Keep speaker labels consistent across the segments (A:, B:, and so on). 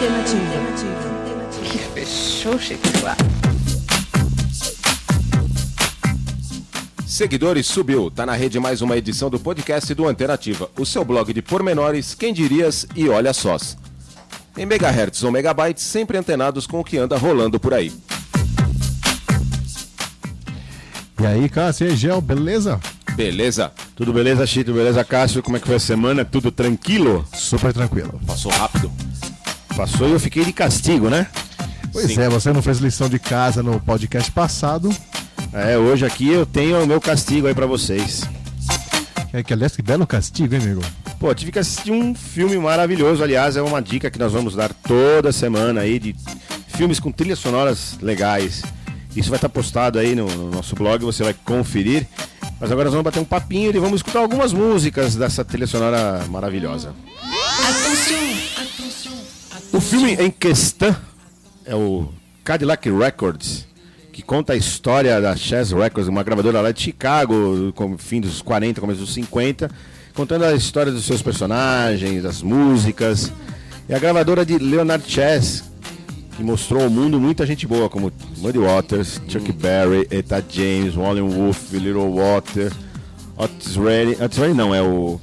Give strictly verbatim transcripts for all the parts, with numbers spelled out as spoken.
A: Alternativa.
B: Que fechou, Chico lá.
C: Seguidores subiu, tá na rede mais uma edição do podcast do Alternativa, o seu blog de pormenores, quem dirias e olha sós. Em megahertz ou megabytes, sempre antenados com o que anda rolando por aí.
D: E aí, Cássio e Gel, beleza?
C: Beleza?
E: Tudo beleza, Chito? Beleza, Cássio? Como é que foi a semana? Tudo tranquilo?
D: Super tranquilo.
C: Passou rápido.
E: Passou e eu fiquei de castigo, né?
D: Pois
C: Sim.
D: é, você não fez lição de casa no podcast passado.
E: É, hoje aqui eu tenho o meu castigo aí pra vocês.
D: É que, aliás, que belo castigo, hein, amigo?
E: Pô, tive que assistir um filme maravilhoso. Aliás, é uma dica que nós vamos dar toda semana aí de filmes com trilhas sonoras legais. Isso vai estar postado aí no, no nosso blog, você vai conferir. Mas agora nós vamos bater um papinho e vamos escutar algumas músicas dessa trilha sonora maravilhosa. O filme em questão é o Cadillac Records, que conta a história da Chess Records, uma gravadora lá de Chicago, no fim dos quarenta, começo dos cinquenta, contando a história dos seus personagens, das músicas. E a gravadora de Leonard Chess, que mostrou ao mundo muita gente boa, como Muddy Waters, Chuck Berry, Etta James, Howlin' Wolf, Little Walter, Otis Redding, Otis Redding não, é o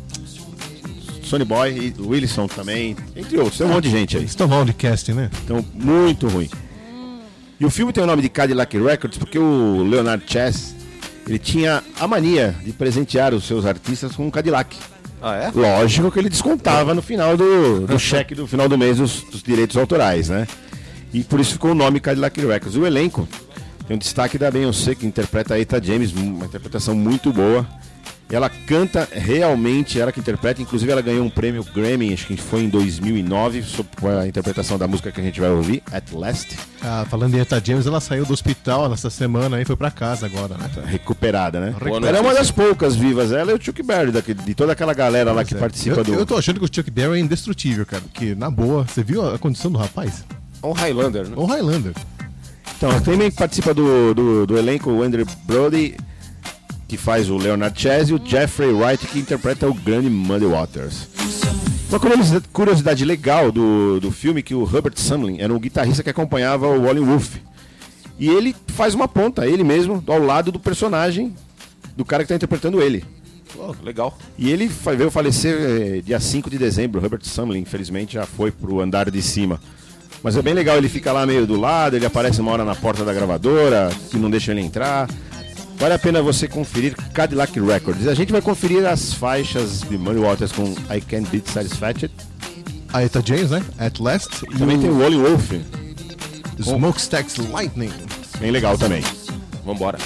E: Sonny Boy e Wilson também, entre outros, tem um monte de gente aí.
D: Estão mal de casting, né?
E: Então, muito ruim. E o filme tem o nome de Cadillac Records porque o Leonard Chess, ele tinha a mania de presentear os seus artistas com um Cadillac.
C: Ah, é?
E: Lógico que ele descontava no final do, do cheque do final do mês dos, dos direitos autorais, né? E por isso ficou o nome Cadillac Records. O elenco tem um destaque da Beyoncé, que interpreta a Etta James, uma interpretação muito boa. E ela canta realmente, ela que interpreta, inclusive ela ganhou um prêmio Grammy, acho que foi em dois mil e nove, com a interpretação da música que a gente vai ouvir, At Last.
D: Ah, falando em Etta James, ela saiu do hospital nessa semana e foi pra casa agora, né?
E: Recuperada, né?
D: Recuperada.
E: Ela é uma das poucas vivas, ela e o Chuck Berry, daqui, de toda aquela galera lá que
D: É.
E: participa
D: eu,
E: do...
D: eu tô achando que o Chuck Berry é indestrutível, cara. Porque, na boa, você viu a condição do rapaz?
C: Um Highlander, né?
D: Ou o Highlander.
E: Então, também participa do, do, do elenco o Andrew Brody, que faz o Leonard Chess, e o Jeffrey Wright, que interpreta o grande Muddy Waters. Uma curiosidade, curiosidade legal do, do filme, que o Hubert Sumlin era um guitarrista que acompanhava o Howlin' Wolf. E ele faz uma ponta, ele mesmo, ao lado do personagem do cara que está interpretando ele.
C: Oh, legal.
E: E ele fa- veio falecer eh, dia cinco de dezembro, o Hubert Sumlin, infelizmente, já foi pro andar de cima. Mas é bem legal, ele fica lá meio do lado, ele aparece uma hora na porta da gravadora, que não deixa ele entrar. Vale a pena você conferir Cadillac Records. A gente vai conferir as faixas de Muddy Waters com I Can't Beat Satisfied.
D: A Etta James, né? At Last. E
E: Também tem o Howlin' Wolf,
D: Smokestacks Lightning.
E: bem legal também.
C: Vambora.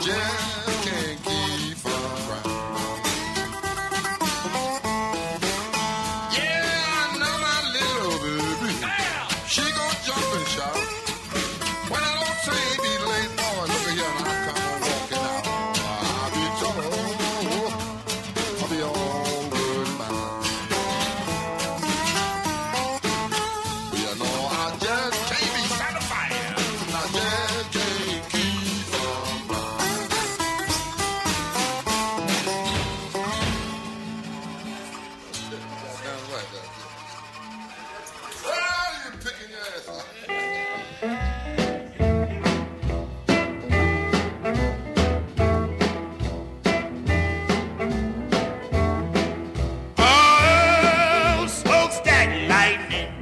A: just can't keep from crying. Yeah, I know my little baby. She gon' jump and shout. When I don't say be late, boy, look at here, I come on walking out. I'll be told, I'll be all good now. You know I just can't be satisfied. I just can't keep from crying. That's right, that's it. Well, you're picking your ass up.
F: Oh, smokestack lightning,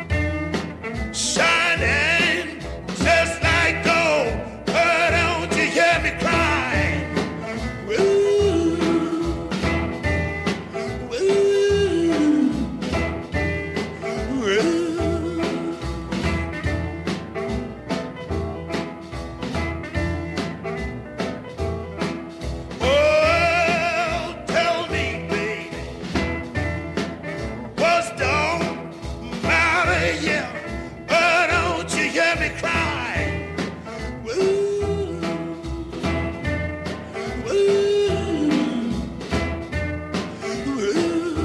F: shining just like gold. Oh, don't you hear me crying? Woo, woo, woo. Oh, tell me, baby, what's don't matter here? Oh, don't you hear me crying? Woo, woo, woo.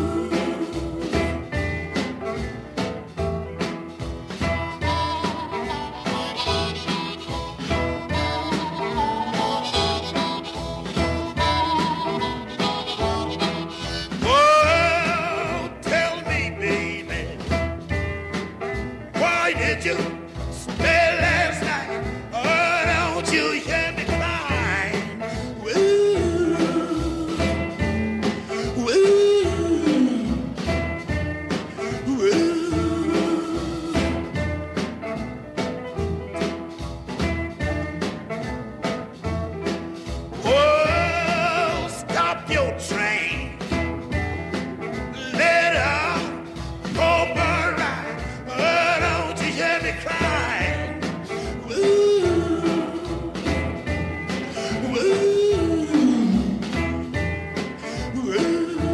F: Oh, tell me, baby, why did you stay last night? Oh, don't you hear me crying? Woo, woo, woo. Oh, stop your train. Let her over right. Oh, don't you hear me crying? Woo, woo, woo.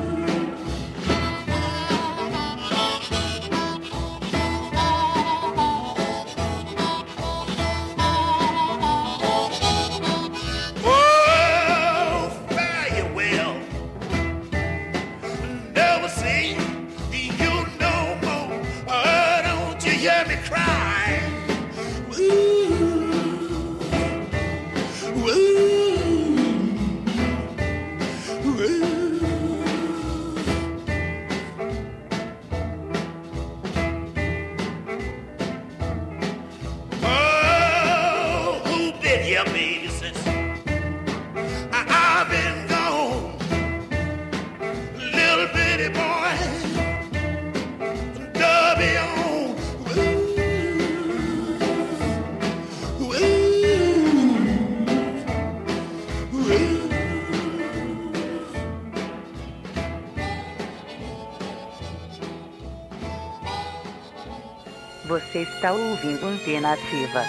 F: Oh, fare you well. Never see you no more. Oh, don't you hear me crying? Woo, woo, woo. Oh, who been here, baby, since I, I've been gone? Little bitty boy, Dubby on. Woo, woo, woo.
G: Você está ouvindo Antena Ativa.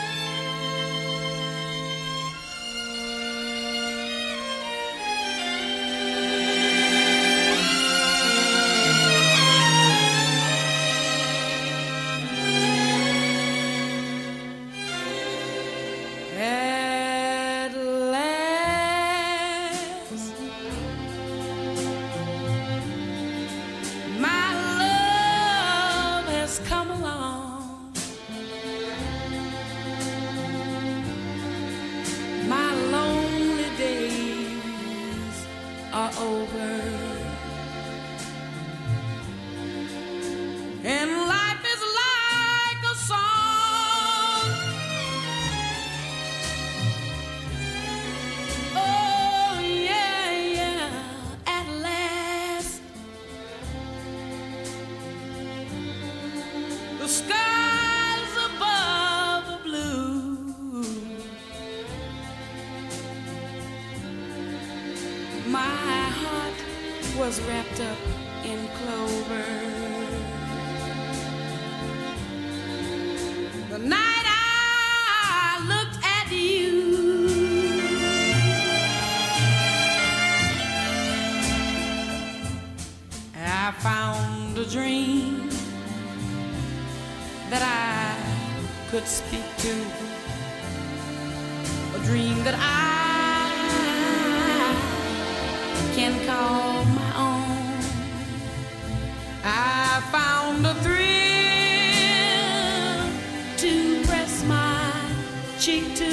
B: At last, my love has come along. My lonely days are over, and life is like a song. Oh yeah, yeah, at last the skies above are blue. My heart was wrapped up in clover. The night I looked at you, could speak to, a dream that I can call my own. I found a thrill to press my cheek to,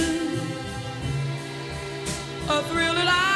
B: a thrill that I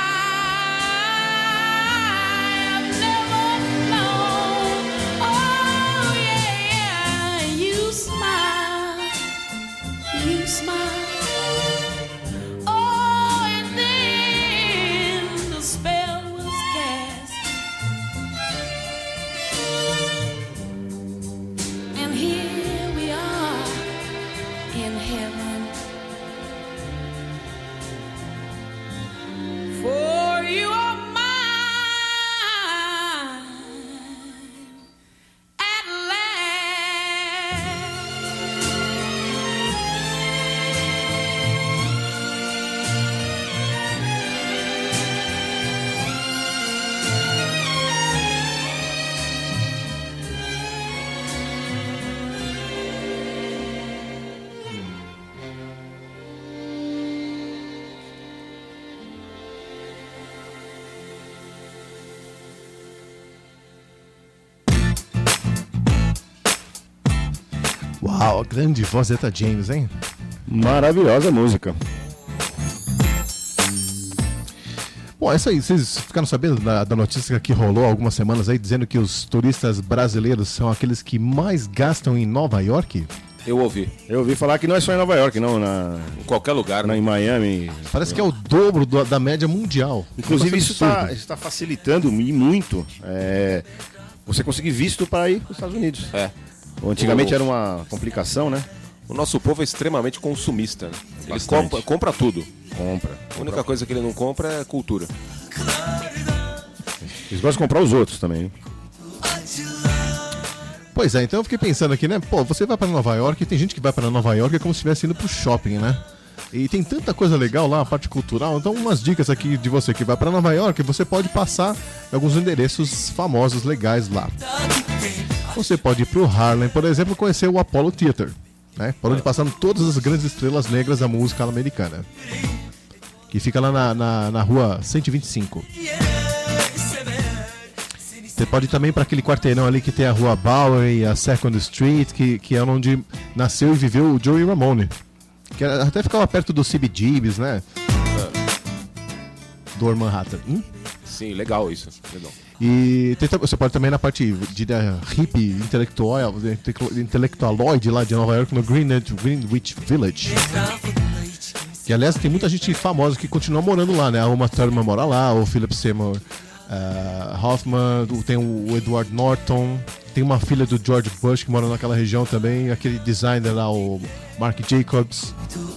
D: Uau, grande voz Etta James, hein?
E: Maravilhosa música.
D: Bom, é isso aí. Vocês ficaram sabendo da, da notícia que rolou há algumas semanas aí, dizendo que os turistas brasileiros são aqueles que mais gastam em Nova York?
C: Eu ouvi.
E: Eu ouvi falar que não é só em Nova York, não. Na,
C: Em qualquer lugar,
E: na,
C: né?
E: em Miami.
D: Parece que é o dobro do- da média mundial.
E: Inclusive,
D: Negócio
E: isso
D: absurdo.
E: está facilitando e muito é, você conseguir visto para ir para os Estados Unidos.
C: É.
E: Antigamente
C: O-
E: era uma complicação, né?
C: O nosso povo é extremamente consumista, né? Ele
E: Bastante.
C: compra, compra tudo.
E: Compra.
C: A única coisa que ele não compra é cultura.
E: Eles gostam de comprar os outros também. hein?
D: Pois é, então eu fiquei pensando aqui, né? Pô, você vai pra Nova York e tem gente que vai pra Nova York é como se estivesse indo pro shopping, né? E tem tanta coisa legal lá, a parte cultural. Então, umas dicas aqui de você que vai pra Nova York, você pode passar em alguns endereços famosos, legais lá. Você pode ir pro Harlem, por exemplo, conhecer o Apollo Theater, né? Por onde passaram todas as grandes estrelas negras da música americana. Que fica lá na, na, na rua cento e vinte e cinco. Você pode ir também para aquele quarteirão ali que tem a rua Bowery, a Second Street, que, que é onde nasceu e viveu o Joey Ramone. Que era- até ficava perto do C B G B's, né? Do Manhattan. Hum?
C: Sim, legal isso. Legal.
D: E tem tam- você pode também ir na parte de uh, hippie intelectual, intele- intelectualoide lá de Nova York, no Greenwich, Greenwich Village. Que aliás tem muita gente famosa que continua morando lá, né? A Uma Thurman mora lá, o Philip Seymour uh, Hoffman, o- tem o Edward Norton, tem uma filha do George Bush que mora naquela região também, aquele designer lá, o Marc Jacobs.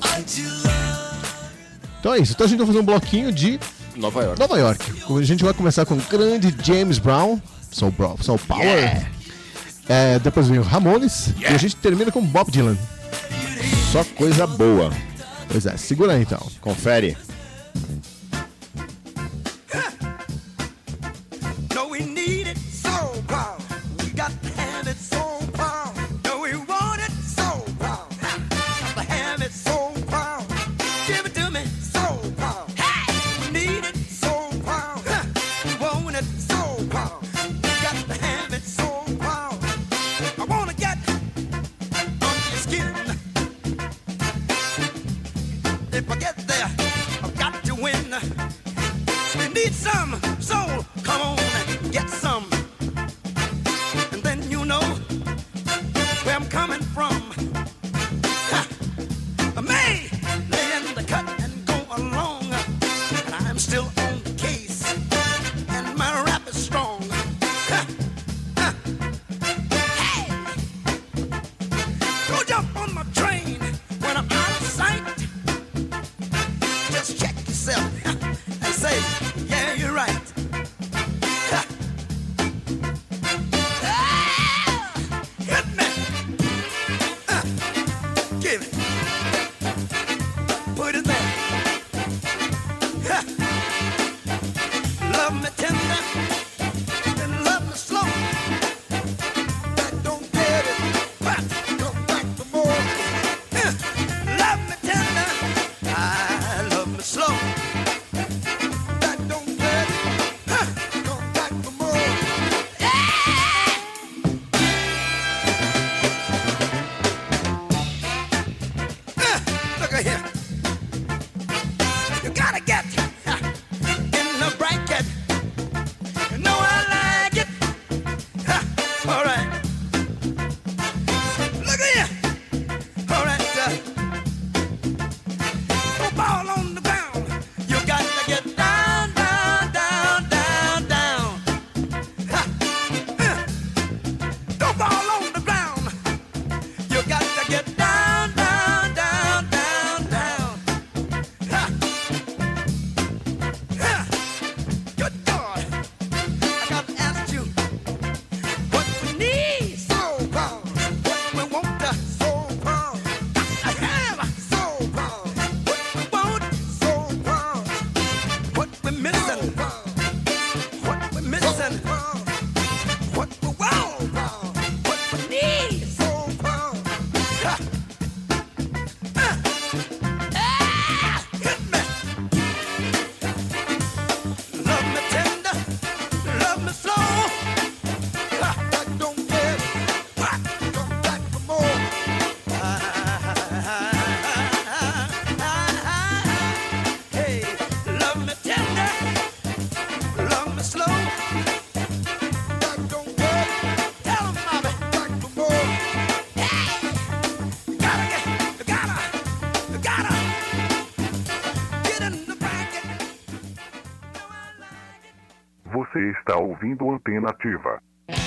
D: Então é isso, então a gente vai fazer um bloquinho de
C: Nova York.
D: Nova York. A gente vai começar com o grande James Brown, Soul, Bro, Soul Power. É, depois vem o Ramones e a gente termina com Bob Dylan.
E: Só coisa boa.
D: Pois é, segura aí então.
E: Confere.
F: No, we need it so power. We got to have it so power. No, we want it so power. Got to have it so power. Give it to me so power. Hey, we need it so power. We want it so power. Got to have it so power. I wanna get under your skin. If I get there,
H: Você está ouvindo Antena Ativa.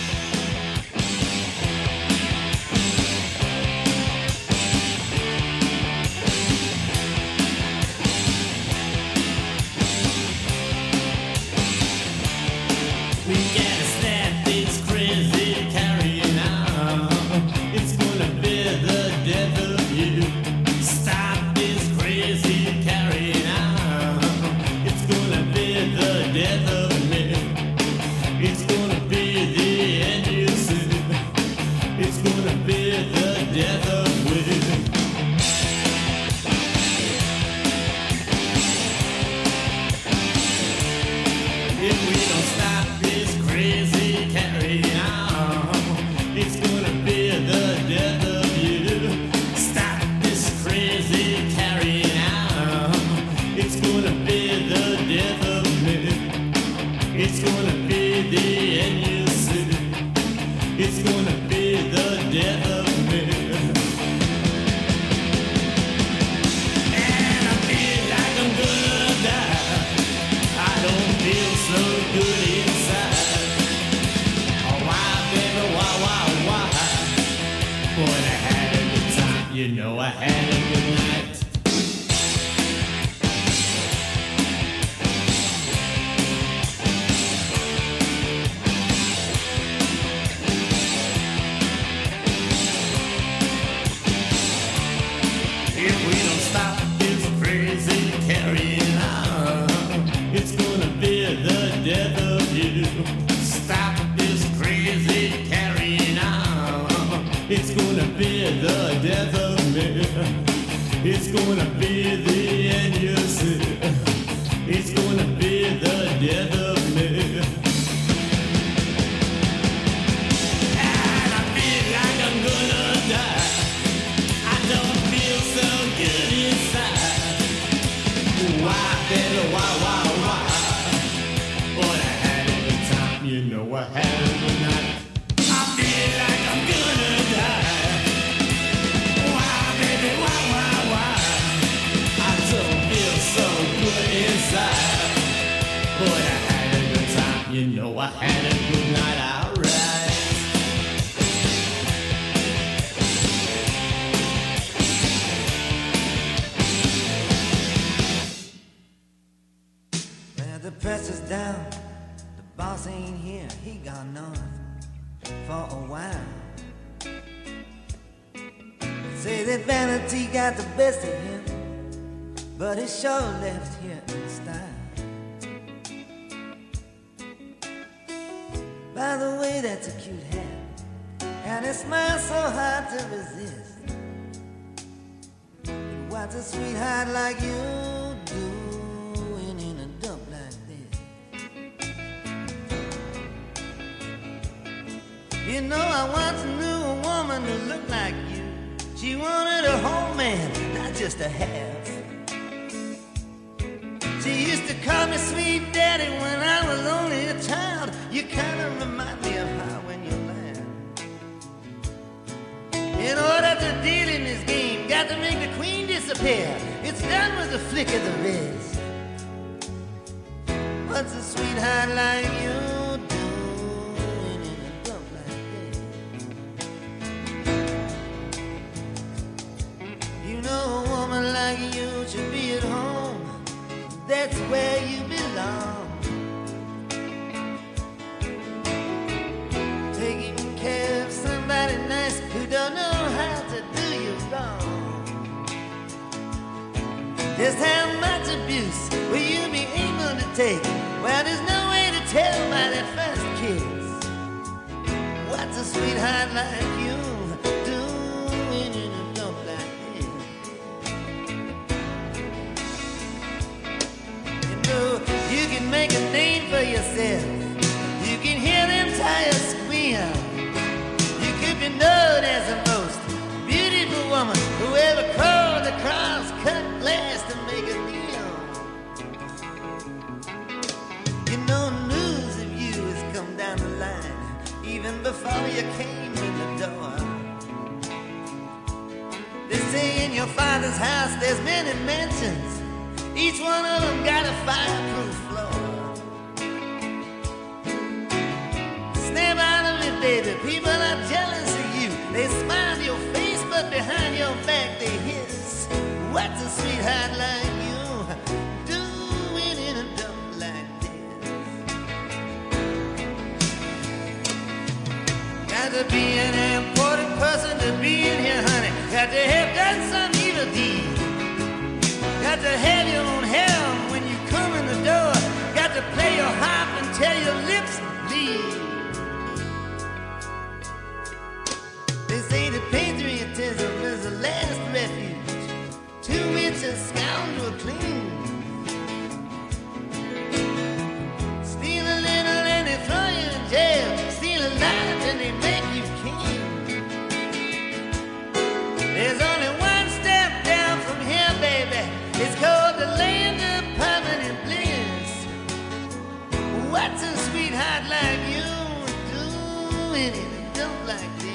I: Just how much abuse will you be able to take? Well, there's no way to tell by that first kiss. What's a sweetheart like you doing in a dump like this? You know, you can make a name for yourself. You can hear them tires squeal. You could be known as the most beautiful woman who ever crawled across cut glass to make a deal. You know, news of you has come down the line even before you came in the door. They say in your father's house there's many mansions. Each one of them got a fireproof floor. baby, people are jealous of you. They smile in your face, but behind your back they hiss. What's a sweetheart like you doing in a dump like this? Got to be an important person to be in here, honey. Got to have done some evil deed. Got to have your own hell when you come in the door. Got to play your harp until your lips bleed. They say that patriotism is the last refuge to which a scoundrel clings. Steal a little and they throw you in jail. Steal a lot and they make you king. There's only one step down from here, baby. It's called the land of permanent bliss. What's a sweetheart like you doing in a dump like this?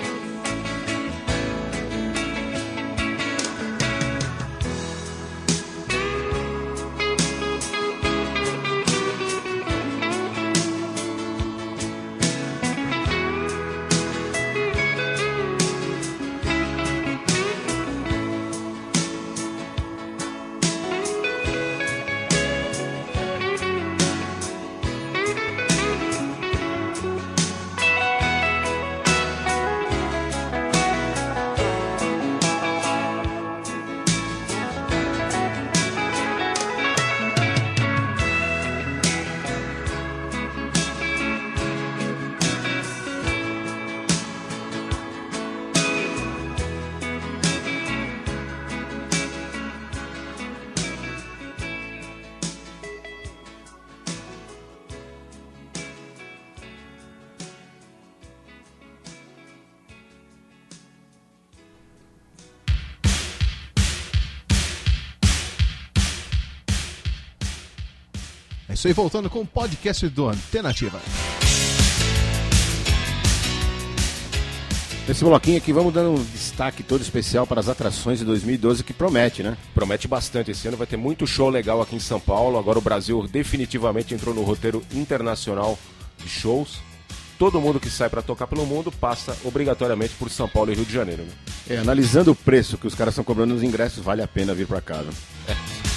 D: É isso aí, voltando com o podcast do Antena Ativa.
E: Nesse bloquinho aqui vamos dando um destaque todo especial para as atrações de dois mil e doze que promete, né?
C: Promete bastante. Esse ano vai ter muito show legal aqui em São Paulo. Agora o Brasil definitivamente entrou no roteiro internacional de shows. Todo mundo que sai para tocar pelo mundo passa obrigatoriamente por São Paulo e Rio de Janeiro, né?
E: É, analisando o preço que os caras estão cobrando nos ingressos, vale a pena vir para casa.
C: É.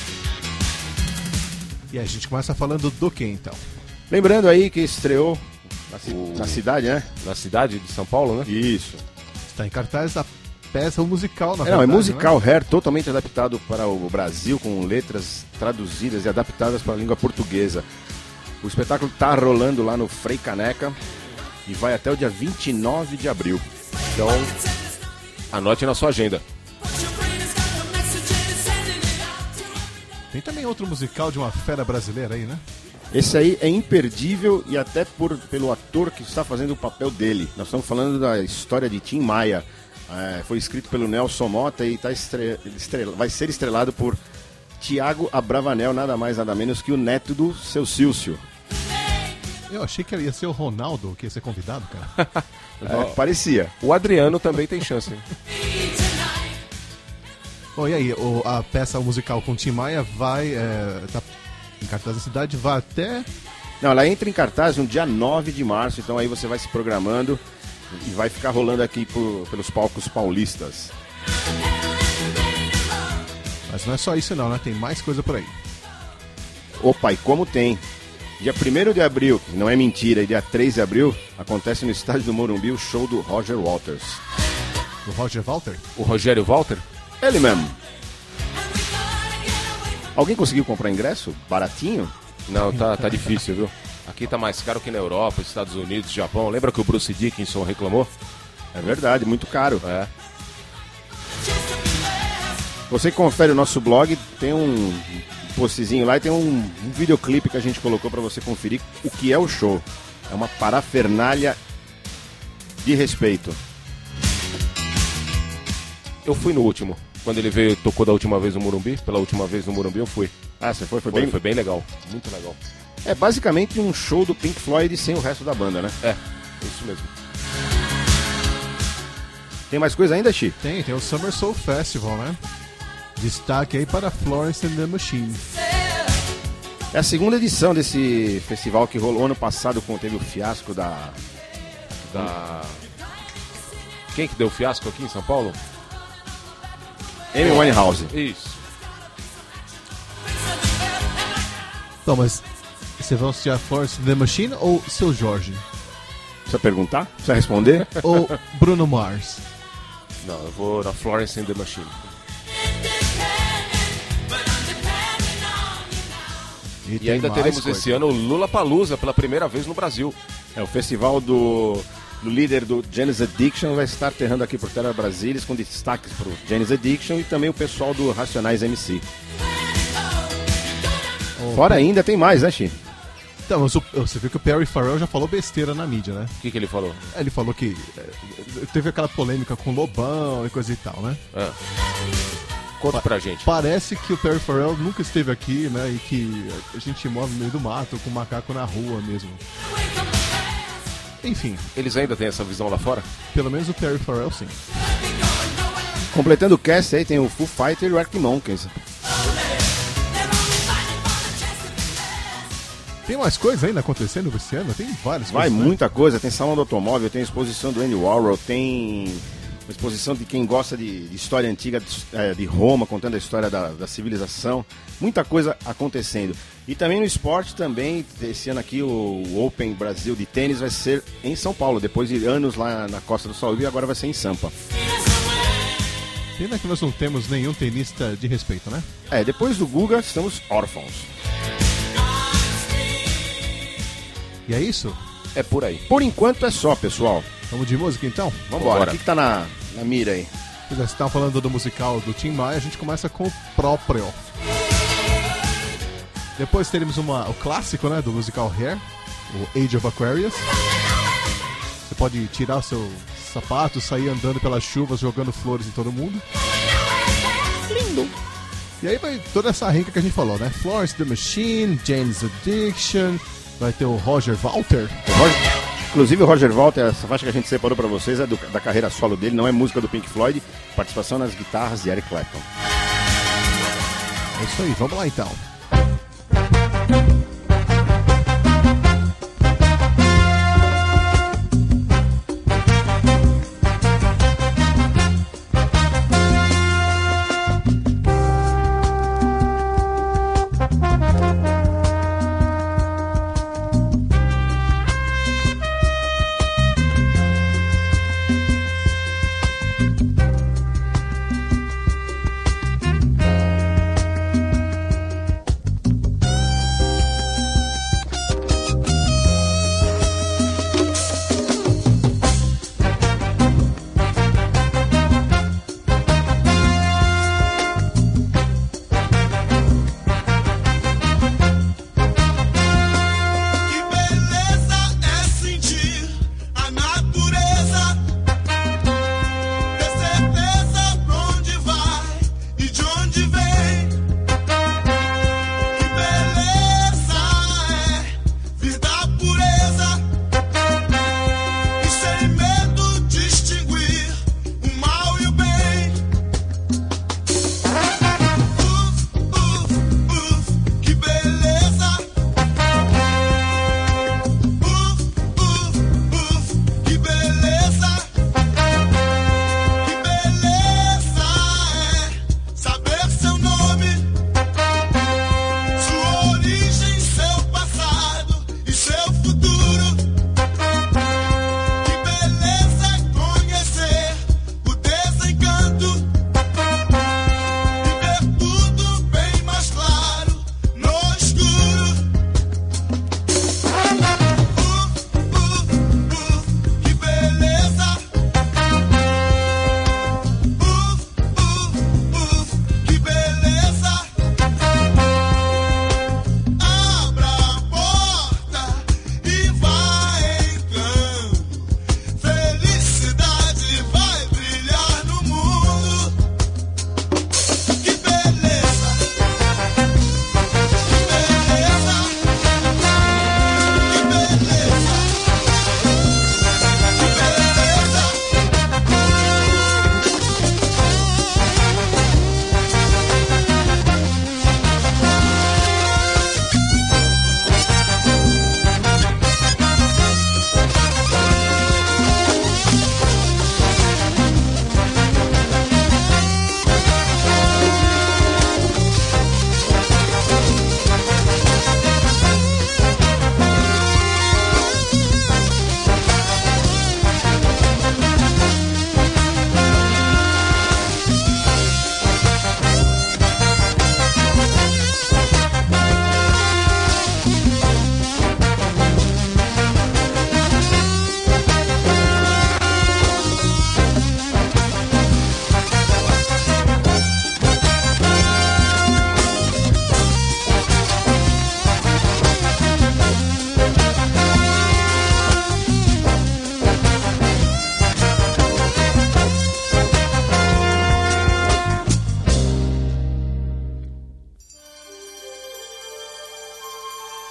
D: E a gente começa falando do que então?
E: Lembrando aí que estreou na, ci-
C: O-
E: na cidade, né?
C: Na cidade de São Paulo, né?
E: Isso.
D: Está em cartaz a peça musical, na
E: É, não, é
D: verdade,
E: musical
D: né?
E: Hair, totalmente adaptado para o Brasil, com letras traduzidas e adaptadas para a língua portuguesa. O espetáculo está rolando lá no Frei Caneca e vai até o dia vinte e nove de abril.
C: Então, anote na sua agenda.
D: Tem também outro musical de uma fera brasileira aí, né?
E: Esse aí é imperdível e até por, pelo ator que está fazendo o papel dele. Nós estamos falando da história de Tim Maia. É, foi escrito pelo Nelson Mota e tá estre... Estre... vai ser estrelado por Tiago Abravanel, nada mais nada menos que o neto do Seu Silcio.
D: Eu achei que ia ser o Ronaldo que ia ser convidado, cara.
E: É, parecia.
C: O Adriano também tem chance, hein?
D: Bom, e aí, o- a peça musical com Tim Maia vai, é, tá em cartaz da cidade, vai até...
E: Não, ela entra em cartaz no dia nove de março, então aí você vai se programando e vai ficar rolando aqui por- pelos palcos paulistas.
D: Mas não é só isso não, né? Tem mais coisa por aí.
E: Opa, e como tem? Dia primeiro de abril, que não é mentira, e dia três de abril, acontece no estádio do Morumbi o show do Roger Waters.
D: Do Roger Walter?
C: O Rogério Walter?
E: Ele mesmo. Alguém conseguiu comprar ingresso? Baratinho?
C: Não, tá, tá difícil, viu? Aqui tá mais caro que na Europa, Estados Unidos, Japão. Lembra que o Bruce Dickinson reclamou?
E: É verdade, muito caro.
C: É.
E: Você que confere o nosso blog, tem um postzinho lá e tem um, um videoclipe que a gente colocou pra você conferir o que é o show. É uma parafernália de respeito.
C: Eu fui no último. Quando ele veio, tocou da última vez no Morumbi, pela última vez no Morumbi eu fui.
E: Ah, você foi? Foi,
C: Foi,
E: bem...
C: foi bem legal, muito legal.
E: É basicamente um show do Pink Floyd sem o resto da banda, né?
C: É, isso mesmo.
E: Tem mais coisa ainda, Chi?
D: Tem, tem o Summer Soul Festival, né? Destaque aí para Florence and the Machine.
E: É a segunda edição desse festival que rolou ano passado, quando teve o fiasco da
C: Da... Quem que deu fiasco aqui em São Paulo?
E: Amy Winehouse.
C: Isso.
D: Então, mas você vai assistir a Florence and the Machine ou Seu Jorge?
E: Precisa perguntar? Precisa responder?
D: Ou Bruno Mars?
C: Não, eu vou na Florence and the Machine.
D: E,
C: E ainda teremos
D: coisa.
C: esse ano o Lollapalooza pela primeira vez no Brasil.
E: É o festival do, do líder do Janis Addiction vai estar aterrando aqui por Terra Brasília com destaques para o Janis Addiction e também o pessoal do Racionais M C.
D: Oh,
E: Fora ainda tem mais, né, Chi?
D: Então, mas o- você viu que o Perry Farrell já falou besteira na mídia, né?
C: O que, que ele falou?
D: Ele falou que é, teve aquela polêmica com o Lobão e coisa e tal, né?
C: Ah. Conta pra gente.
D: Parece que o Perry Farrell nunca esteve aqui, né? E que a gente mora no meio do mato, com macaco na rua mesmo. Enfim,
C: Eles ainda têm essa visão lá fora?
D: pelo menos o Perry Farrell sim.
E: Completando o cast aí tem o Foo Fighter e o Arctic Monkeys.
D: Tem mais coisas ainda acontecendo esse ano? Tem várias
E: Vai
D: coisas. né?
E: muita coisa, tem salão do automóvel, tem exposição do Andy Warhol, tem uma exposição de quem gosta de, de história antiga de, eh, de Roma, contando a história da, da civilização, muita coisa acontecendo. E também no esporte também, esse ano aqui o Open Brasil de tênis vai ser em São Paulo, depois de anos lá na Costa do Salve, agora vai ser em Sampa.
D: Pena que nós não temos nenhum tenista de respeito, né?
E: É, depois do Guga estamos órfãos.
D: E é isso?
C: É por aí.
E: Por enquanto é só, pessoal.
D: Vamos de música então?
E: Vambora.
C: Bora.
E: O que, que tá na, na mira aí?
D: Vocês já estavam falando do musical do Tim Maia, a gente começa com o próprio. Depois teremos uma, o clássico, né, do musical Hair, o Age of Aquarius. Você pode tirar o seu sapato, sair andando pelas chuvas, jogando flores em todo mundo. Lindo! E aí vai toda essa renca que a gente falou, né? Florence the Machine, Jane's Addiction, vai ter o Roger Walter.
E: O Roger- Inclusive o Roger Walter, essa faixa que a gente separou pra vocês é do- da carreira solo dele, não é música do Pink Floyd, participação nas guitarras de Eric Clapton.
D: É isso aí, vamos lá então.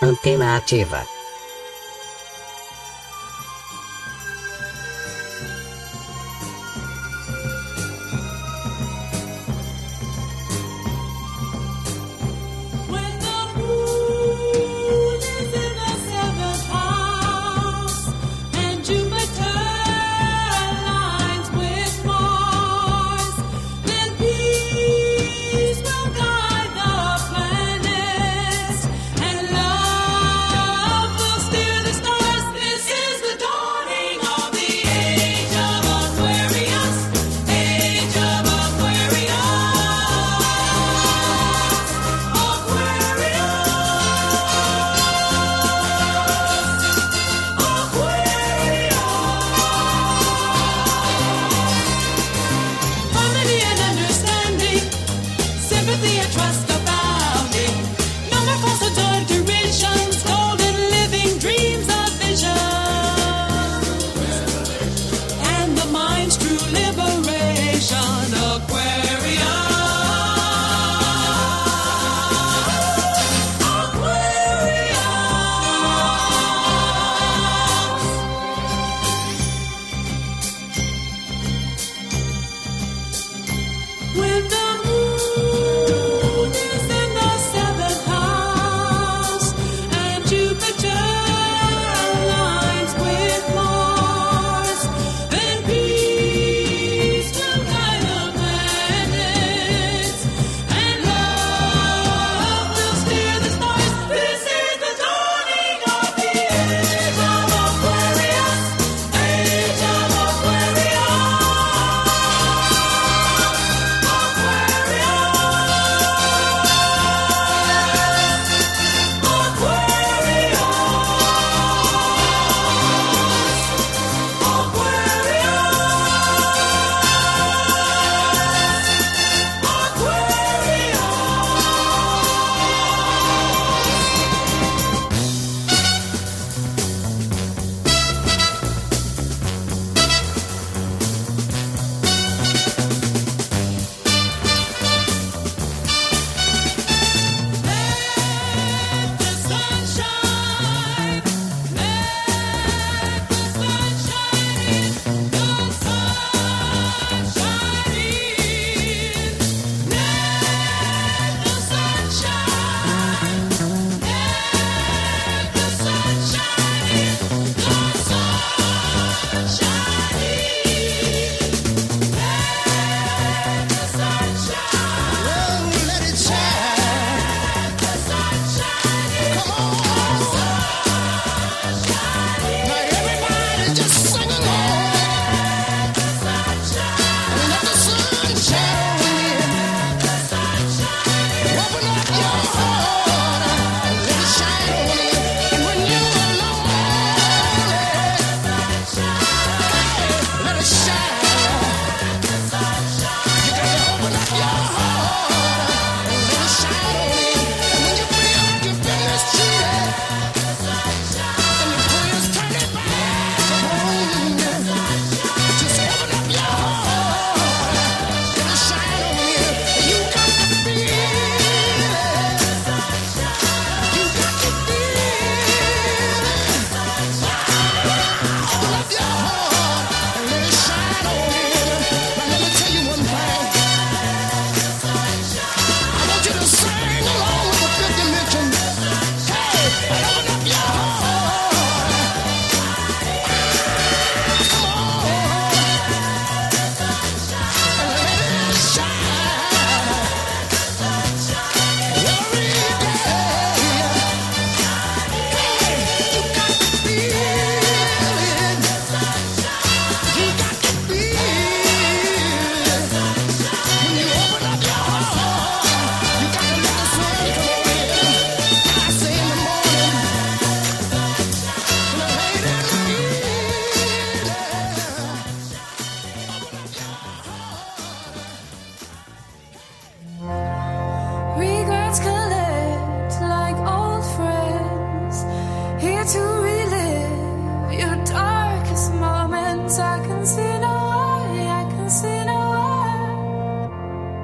J: Antena Ativa.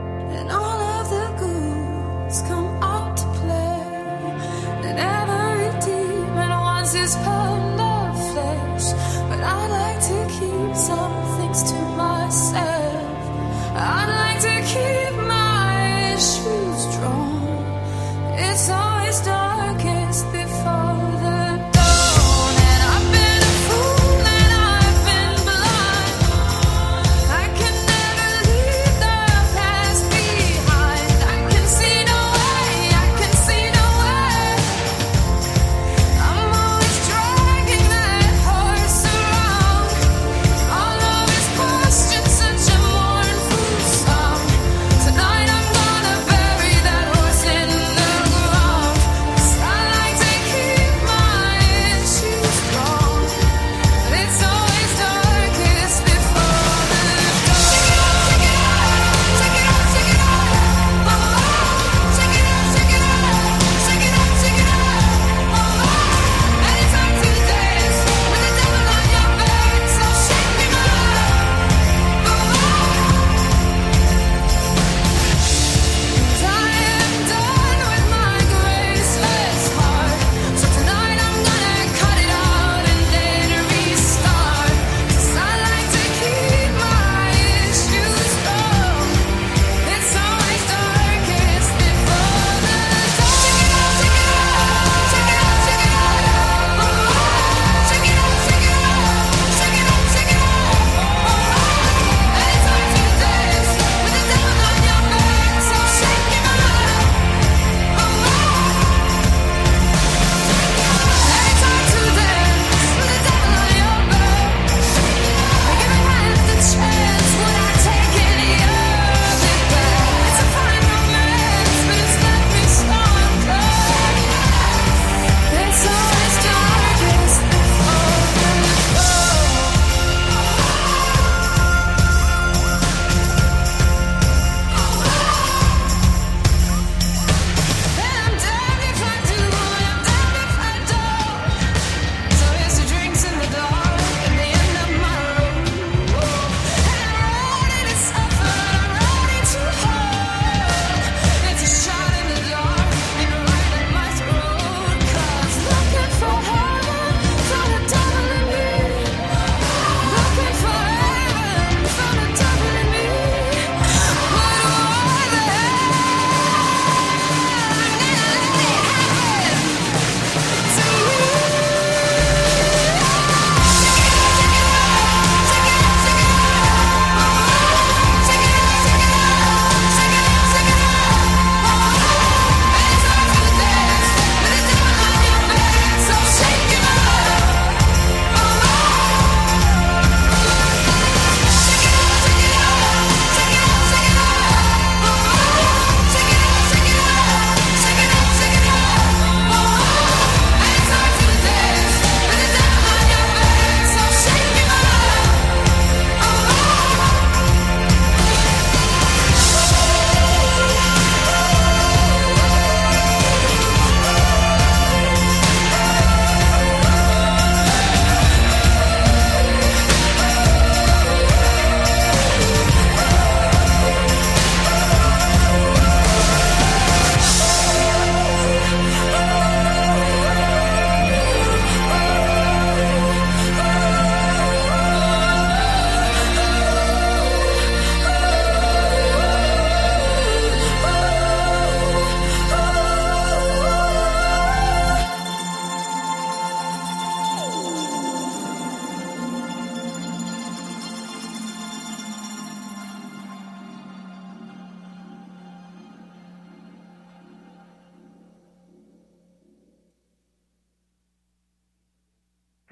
B: Come out to play, and every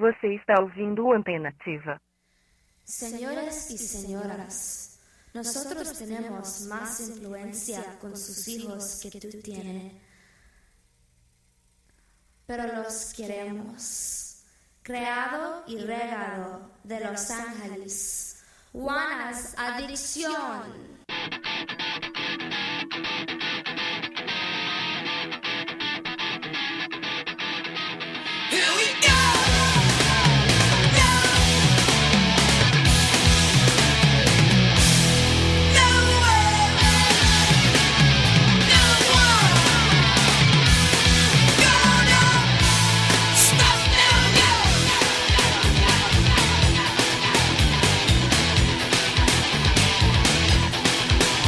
G: Você está ouvindo Antena Ativa.
J: Señores y señoras, nosotros tenemos más influencia con sus hijos que tú tienes, pero los queremos. Creado y regado de Los Ángeles, Juana's Adicción.
F: Stop now,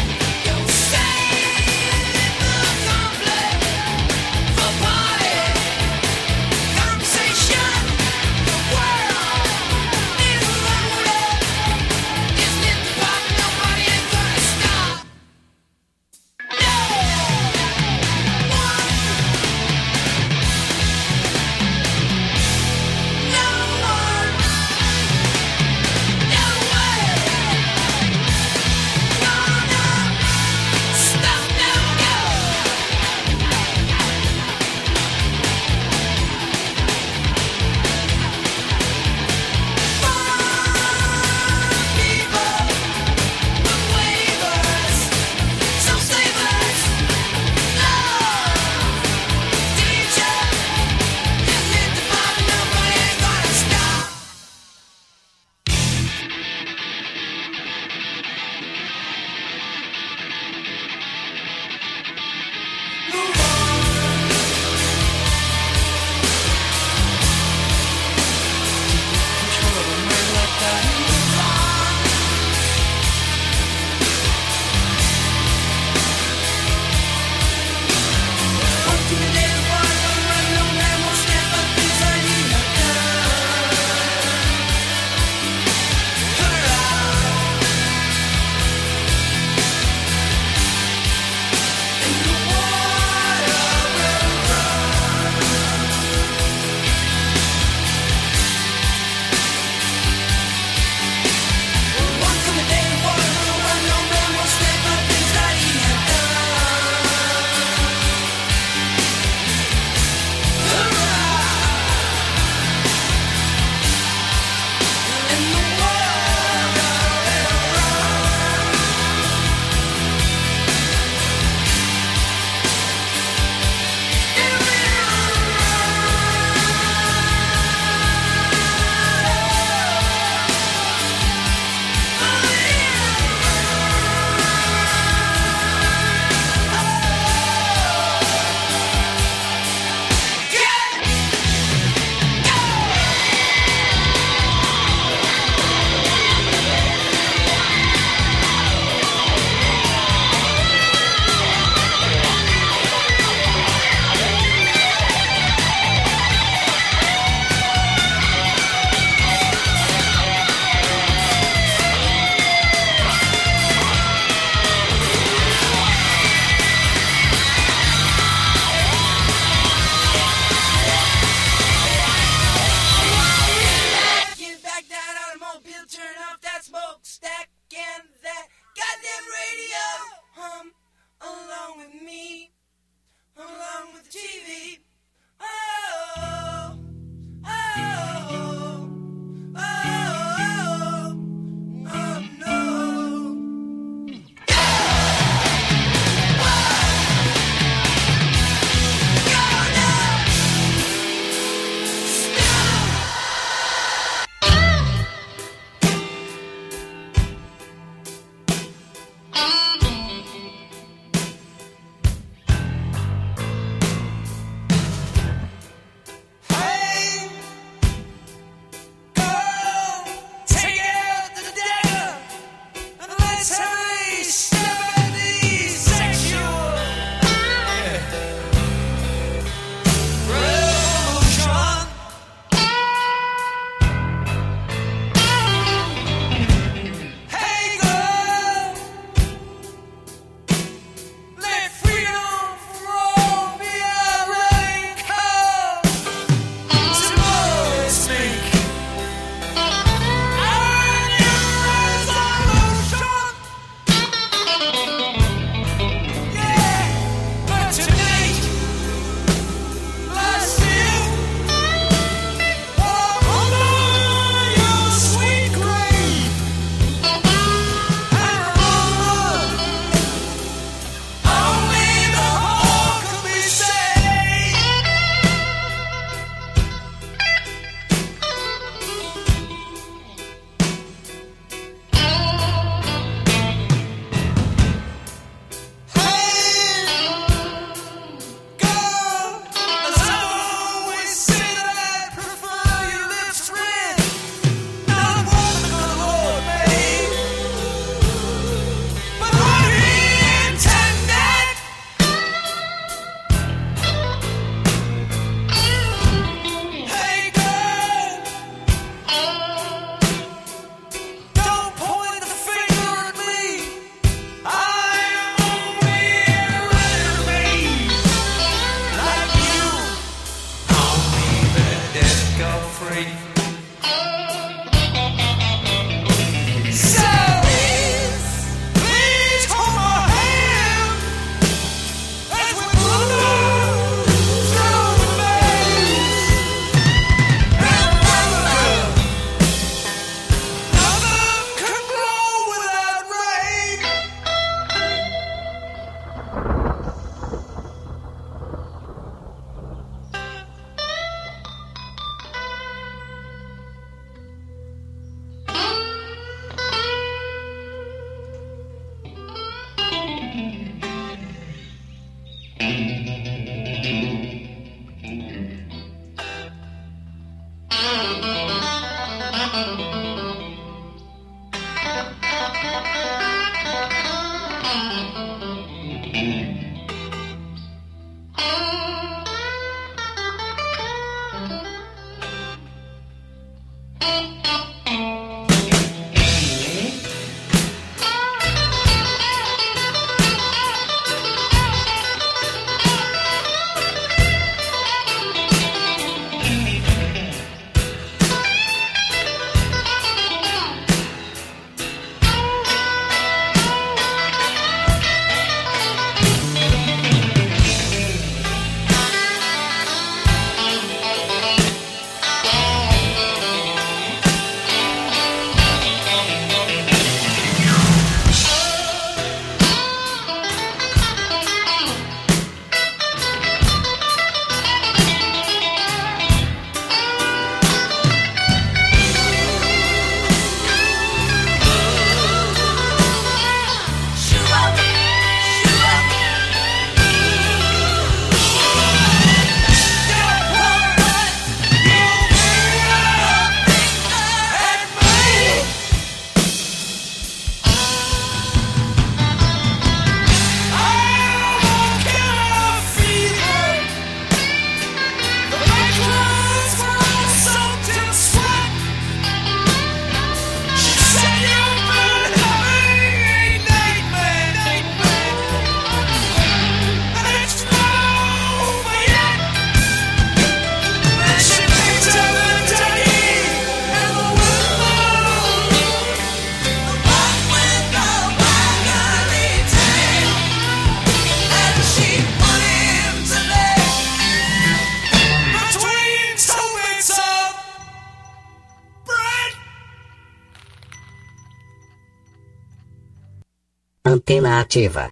K: Antena ativa.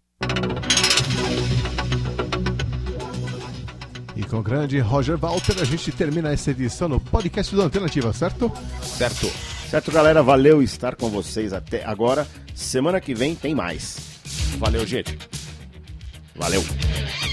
D: E com o grande Roger Walter, a gente termina essa edição no podcast do Antena Ativa, certo?
E: Certo. Certo, galera. Valeu estar com vocês até agora. Semana que vem tem mais.
C: Valeu, gente.
E: Valeu.